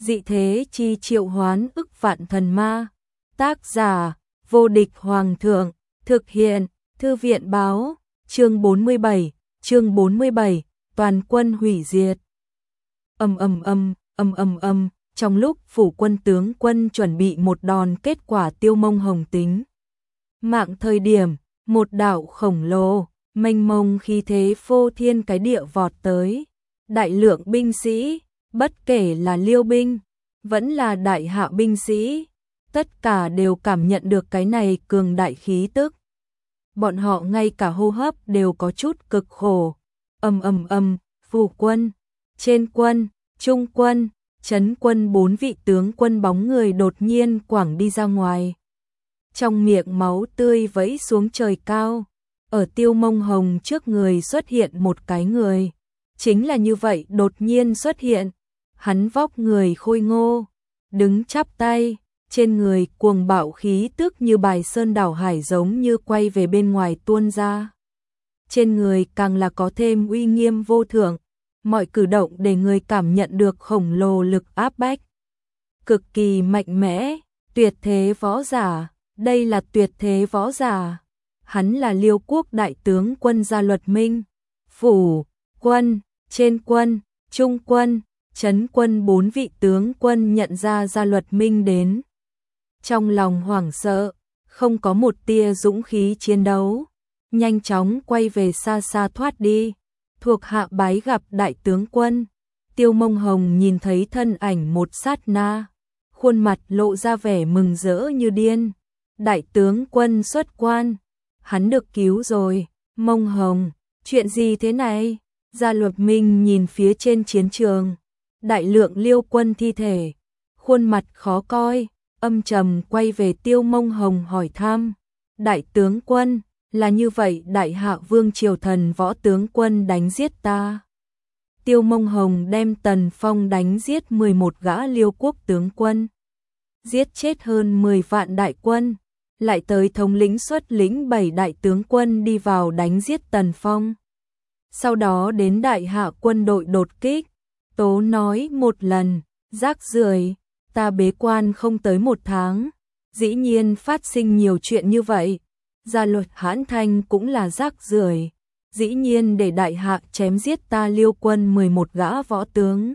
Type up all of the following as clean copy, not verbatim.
Dị thế chi triệu hoán ức vạn thần ma. Tác giả, vô địch hoàng thượng. Thực hiện, thư viện báo. Chương 47, toàn quân hủy diệt. Trong lúc phủ quân tướng quân chuẩn bị một đòn kết quả Tiêu Mông Hồng tính mạng thời điểm, một đạo khổng lồ, mênh mông khí thế phô thiên cái địa vọt tới. Đại lượng binh sĩ, bất kể là Liêu binh, vẫn là đại hạ binh sĩ, tất cả đều cảm nhận được cái này cường đại khí tức. Bọn họ ngay cả hô hấp đều có chút cực khổ. Phủ quân, trên quân, trung quân, trấn quân 4 vị tướng quân bóng người đột nhiên quảng đi ra ngoài. Trong miệng máu tươi vẫy xuống trời cao, ở Tiêu Mông Hồng trước người xuất hiện một cái người. Chính là như vậy đột nhiên xuất hiện, hắn vóc người khôi ngô, đứng chắp tay, trên người cuồng bạo khí tức như bài sơn đảo hải giống như quay về bên ngoài tuôn ra. Trên người càng là có thêm uy nghiêm vô thượng, mọi cử động để người cảm nhận được khổng lồ lực áp bách. Cực kỳ mạnh mẽ, tuyệt thế võ giả, đây là tuyệt thế võ giả. Hắn là Liêu quốc đại tướng quân Gia Luật Minh. Phủ quân, trên quân, trung quân, trấn quân 4 vị tướng quân nhận ra Gia Luật Minh đến. Trong lòng hoảng sợ, không có một tia dũng khí chiến đấu, nhanh chóng quay về xa xa thoát đi. Thuộc hạ bái gặp đại tướng quân. Tiêu Mông Hồng nhìn thấy thân ảnh một sát na, khuôn mặt lộ ra vẻ mừng rỡ như điên. Đại tướng quân xuất quan, hắn được cứu rồi. Mông Hồng, chuyện gì thế này? Gia Luật Minh nhìn phía trên chiến trường, đại lượng Liêu quân thi thể, khuôn mặt khó coi, âm trầm quay về Tiêu Mông Hồng hỏi thăm. Đại tướng quân, là như vậy đại hạ vương triều thần võ tướng quân đánh giết ta. Tiêu Mông Hồng đem Tần Phong đánh giết 11 gã Liêu quốc tướng quân, giết chết hơn 10 vạn đại quân, lại tới thống lĩnh xuất lĩnh 7 đại tướng quân đi vào đánh giết Tần Phong. Sau đó đến đại hạ quân đội đột kích. Tố nói một lần, rác rưởi, ta bế quan không tới 1 tháng, dĩ nhiên phát sinh nhiều chuyện như vậy. Gia Luật Hãn Thanh cũng là rác rưởi, dĩ nhiên để đại hạ chém giết ta Liêu quân 11 gã võ tướng.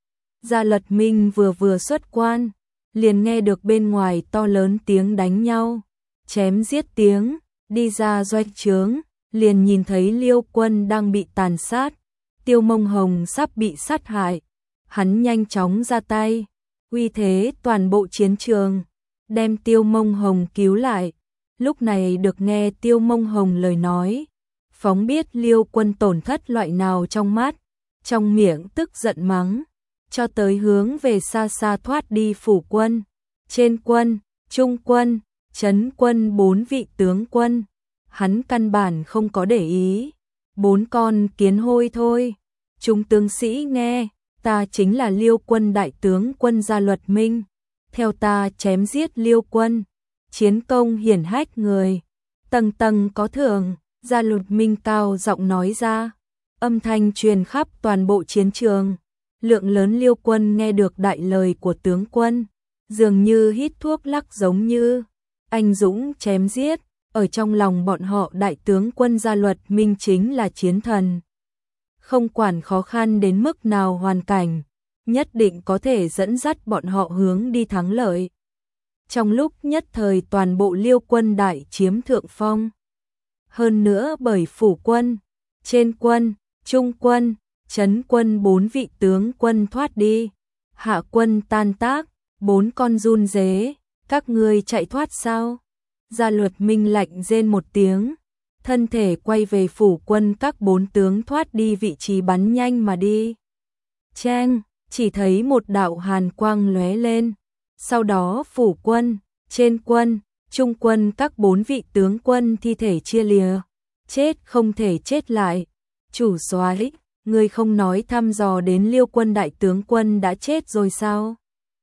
Gia Luật Minh vừa xuất quan, liền nghe được bên ngoài to lớn tiếng đánh nhau, chém giết tiếng, đi ra doanh trướng, liền nhìn thấy Liêu quân đang bị tàn sát. Tiêu Mông Hồng sắp bị sát hại, hắn nhanh chóng ra tay, uy thế toàn bộ chiến trường, đem Tiêu Mông Hồng cứu lại. Lúc này được nghe Tiêu Mông Hồng lời nói, phóng biết Liêu quân tổn thất loại nào trong mắt, trong miệng tức giận mắng, cho tới hướng về xa xa thoát đi phủ quân, trên quân, trung quân, trấn quân 4 vị tướng quân. Hắn căn bản không có để ý, 4 con kiến hôi thôi. Chúng tướng sĩ nghe, ta chính là Liêu quân đại tướng quân Gia Luật Minh, theo ta chém giết Liêu quân, chiến công hiển hách người, tầng tầng có thưởng. Gia Luật Minh cao giọng nói ra, âm thanh truyền khắp toàn bộ chiến trường. Lượng lớn Liêu quân nghe được đại lời của tướng quân, dường như hít thuốc lắc giống như anh dũng chém giết. Ở trong lòng bọn họ đại tướng quân Gia Luật Minh chính là chiến thần. Không quản khó khăn đến mức nào hoàn cảnh, nhất định có thể dẫn dắt bọn họ hướng đi thắng lợi. Trong lúc nhất thời toàn bộ Liêu quân đại chiếm thượng phong. Hơn nữa bởi phủ quân, trên quân, trung quân, trấn quân 4 vị tướng quân thoát đi, hạ quân tan tác, 4 con run dế, các ngươi chạy thoát sao? Gia Luật Minh lạnh rên một tiếng, thân thể quay về phủ quân, các 4 tướng thoát đi vị trí bắn nhanh mà đi. Cheng, chỉ thấy một đạo hàn quang lóe lên, sau đó phủ quân, trên quân, trung quân các 4 vị tướng quân thi thể chia lìa, chết không thể chết lại. Chủ soái, ngươi không nói thăm dò đến Liêu quân đại tướng quân đã chết rồi sao?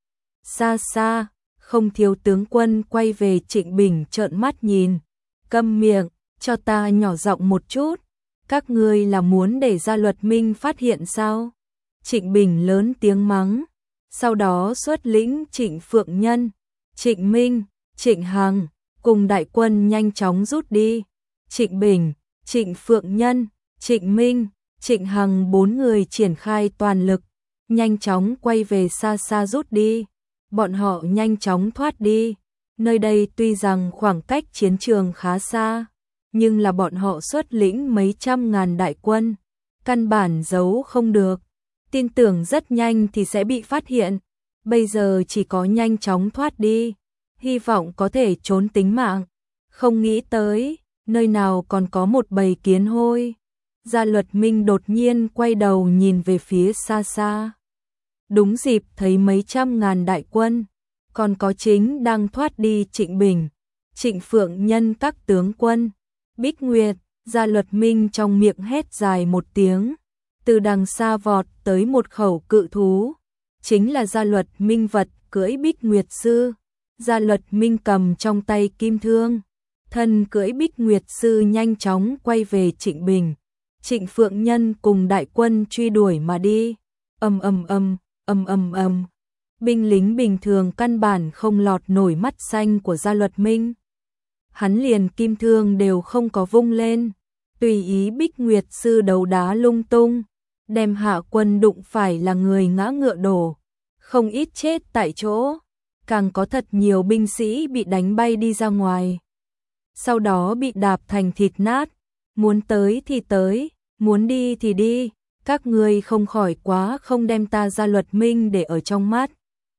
Xa xa, không thiếu tướng quân quay về Trịnh Bình trợn mắt nhìn, câm miệng, cho ta nhỏ giọng một chút, các ngươi là muốn để Gia Luật Minh phát hiện sao? Trịnh Bình lớn tiếng mắng, sau đó xuất lĩnh Trịnh Phượng Nhân, Trịnh Minh, Trịnh Hằng cùng đại quân nhanh chóng rút đi. Trịnh Bình, Trịnh Phượng Nhân, Trịnh Minh, Trịnh Hằng 4 người triển khai toàn lực, nhanh chóng quay về xa xa rút đi. Bọn họ nhanh chóng thoát đi. Nơi đây tuy rằng khoảng cách chiến trường khá xa, nhưng là bọn họ xuất lĩnh mấy trăm ngàn đại quân, căn bản giấu không được. Tin tưởng rất nhanh thì sẽ bị phát hiện. Bây giờ chỉ có nhanh chóng thoát đi, hy vọng có thể trốn tính mạng. Không nghĩ tới, nơi nào còn có một bầy kiến hôi. Gia Luật Minh đột nhiên quay đầu nhìn về phía xa xa. Đúng dịp thấy mấy trăm ngàn đại quân, còn có chính đang thoát đi Trịnh Bình, Trịnh Phượng Nhân các tướng quân. Bích Nguyệt, Gia Luật Minh trong miệng hét dài một tiếng, từ đằng xa vọt tới một khẩu cự thú, chính là Gia Luật Minh vật cưỡi Bích Nguyệt sư. Gia Luật Minh cầm trong tay kim thương, thân cưỡi Bích Nguyệt sư nhanh chóng quay về Trịnh Bình, Trịnh Phượng Nhân cùng đại quân truy đuổi mà đi. Ầm ầm ầm, ầm ầm ầm. Binh lính bình thường căn bản không lọt nổi mắt xanh của Gia Luật Minh. Hắn liền kim thương đều không có vung lên, tùy ý Bích Nguyệt sư đấu đá lung tung, đem hạ quân đụng phải là người ngã ngựa đổ, không ít chết tại chỗ, càng có thật nhiều binh sĩ bị đánh bay đi ra ngoài. Sau đó bị đạp thành thịt nát, muốn tới thì tới, muốn đi thì đi, các ngươi không khỏi quá không đem ta Gia Luật Minh để ở trong mắt.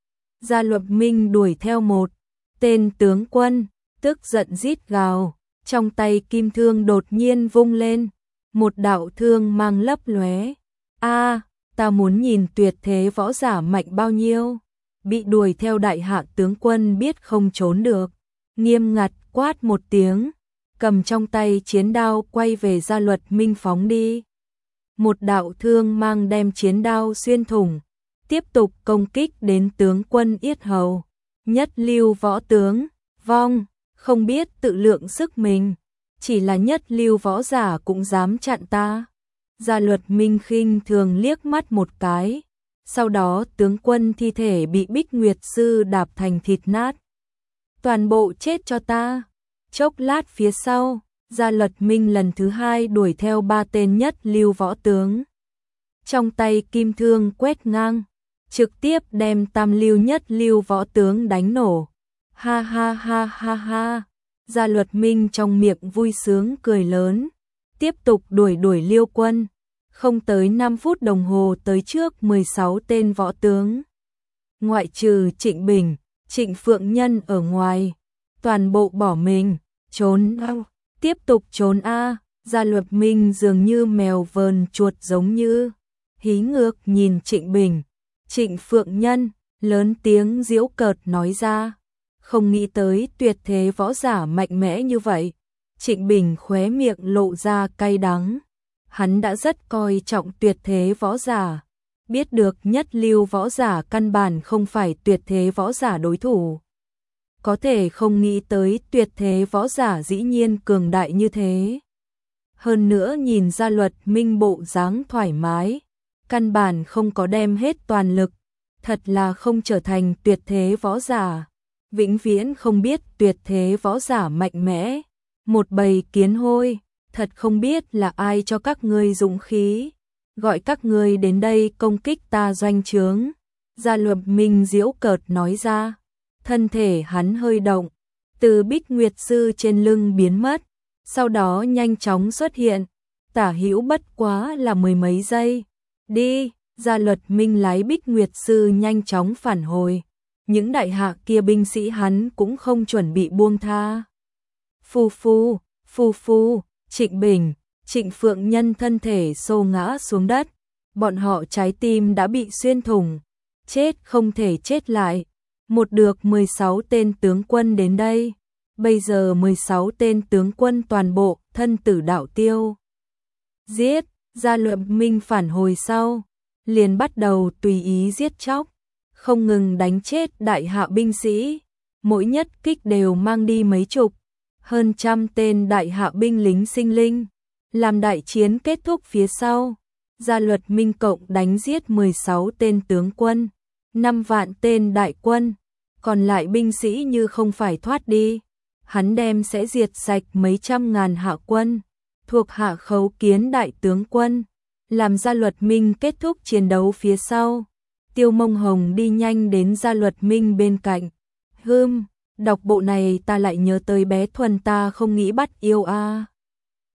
Gia Luật Minh đuổi theo một tên tướng quân, tức giận rít gào, trong tay kim thương đột nhiên vung lên, một đạo thương mang lấp lóe. A, ta muốn nhìn tuyệt thế võ giả mạnh bao nhiêu. Bị đuổi theo đại hạ tướng quân biết không trốn được, nghiêm ngặt quát một tiếng, cầm trong tay chiến đao quay về Gia Luật Minh phóng đi. Một đạo thương mang đem chiến đao xuyên thủng, tiếp tục công kích đến tướng quân yết hầu. Nhất lưu võ tướng, vong, không biết tự lượng sức mình, chỉ là nhất lưu võ giả cũng dám chặn ta. Gia Luật Minh khinh thường liếc mắt một cái, sau đó tướng quân thi thể bị Bích Nguyệt sư đạp thành thịt nát. Toàn bộ chết cho ta. Chốc lát phía sau, Gia Luật Minh lần thứ hai đuổi theo 3 tên nhất lưu võ tướng. Trong tay kim thương quét ngang, trực tiếp đem tam lưu nhất lưu võ tướng đánh nổ. Ha ha ha ha ha. Gia Luật Minh trong miệng vui sướng cười lớn, tiếp tục đuổi Liêu quân. Không tới 5 phút đồng hồ tới trước 16 tên võ tướng. Ngoại trừ Trịnh Bình, Trịnh Phượng Nhân ở ngoài, toàn bộ bỏ mình, trốn tiếp tục trốn a. Gia Luật Minh dường như mèo vờn chuột giống như, hí ngược nhìn Trịnh Bình, Trịnh Phượng Nhân, lớn tiếng giễu cợt nói ra, không nghĩ tới tuyệt thế võ giả mạnh mẽ như vậy. Trịnh Bình khóe miệng lộ ra cay đắng, hắn đã rất coi trọng tuyệt thế võ giả, biết được nhất lưu võ giả căn bản không phải tuyệt thế võ giả đối thủ. Có thể không nghĩ tới tuyệt thế võ giả dĩ nhiên cường đại như thế. Hơn nữa nhìn Gia Luật Minh bộ dáng thoải mái, căn bản không có đem hết toàn lực, thật là không trở thành tuyệt thế võ giả. Vĩnh viễn không biết tuyệt thế võ giả mạnh mẽ, một bầy kiến hôi, thật không biết là ai cho các ngươi dũng khí, gọi các ngươi đến đây công kích ta doanh trướng. Gia Luật Minh giễu cợt nói ra, thân thể hắn hơi động, từ Bích Nguyệt sư trên lưng biến mất, sau đó nhanh chóng xuất hiện, tả hữu bất quá là mười mấy giây. Đi, Gia Luật Minh lái Bích Nguyệt sư nhanh chóng phản hồi. Những đại hạ kia binh sĩ hắn cũng không chuẩn bị buông tha. Phù phù, phù phù, Trịnh Bình, Trịnh Phượng Nhân thân thể xô ngã xuống đất, bọn họ trái tim đã bị xuyên thủng, chết không thể chết lại. Một được 16 tên tướng quân đến đây, bây giờ 16 tên tướng quân toàn bộ thân tử đạo tiêu. Giết, Gia Luật Minh phản hồi sau, liền bắt đầu tùy ý giết chóc, không ngừng đánh chết đại hạ binh sĩ, mỗi nhất kích đều mang đi mấy chục, hơn trăm tên đại hạ binh lính sinh linh. Làm đại chiến kết thúc phía sau, Gia Luật Minh cộng đánh giết 16 tên tướng quân, 5 vạn tên đại quân, còn lại binh sĩ như không phải thoát đi, hắn đem sẽ diệt sạch mấy trăm ngàn hạ quân, thuộc hạ khấu kiến đại tướng quân, làm Gia Luật Minh kết thúc chiến đấu phía sau. Tiêu Mông Hồng đi nhanh đến Gia Luật Minh bên cạnh. Đọc bộ này ta lại nhớ tới bé Thuần ta không nghĩ bắt yêu a.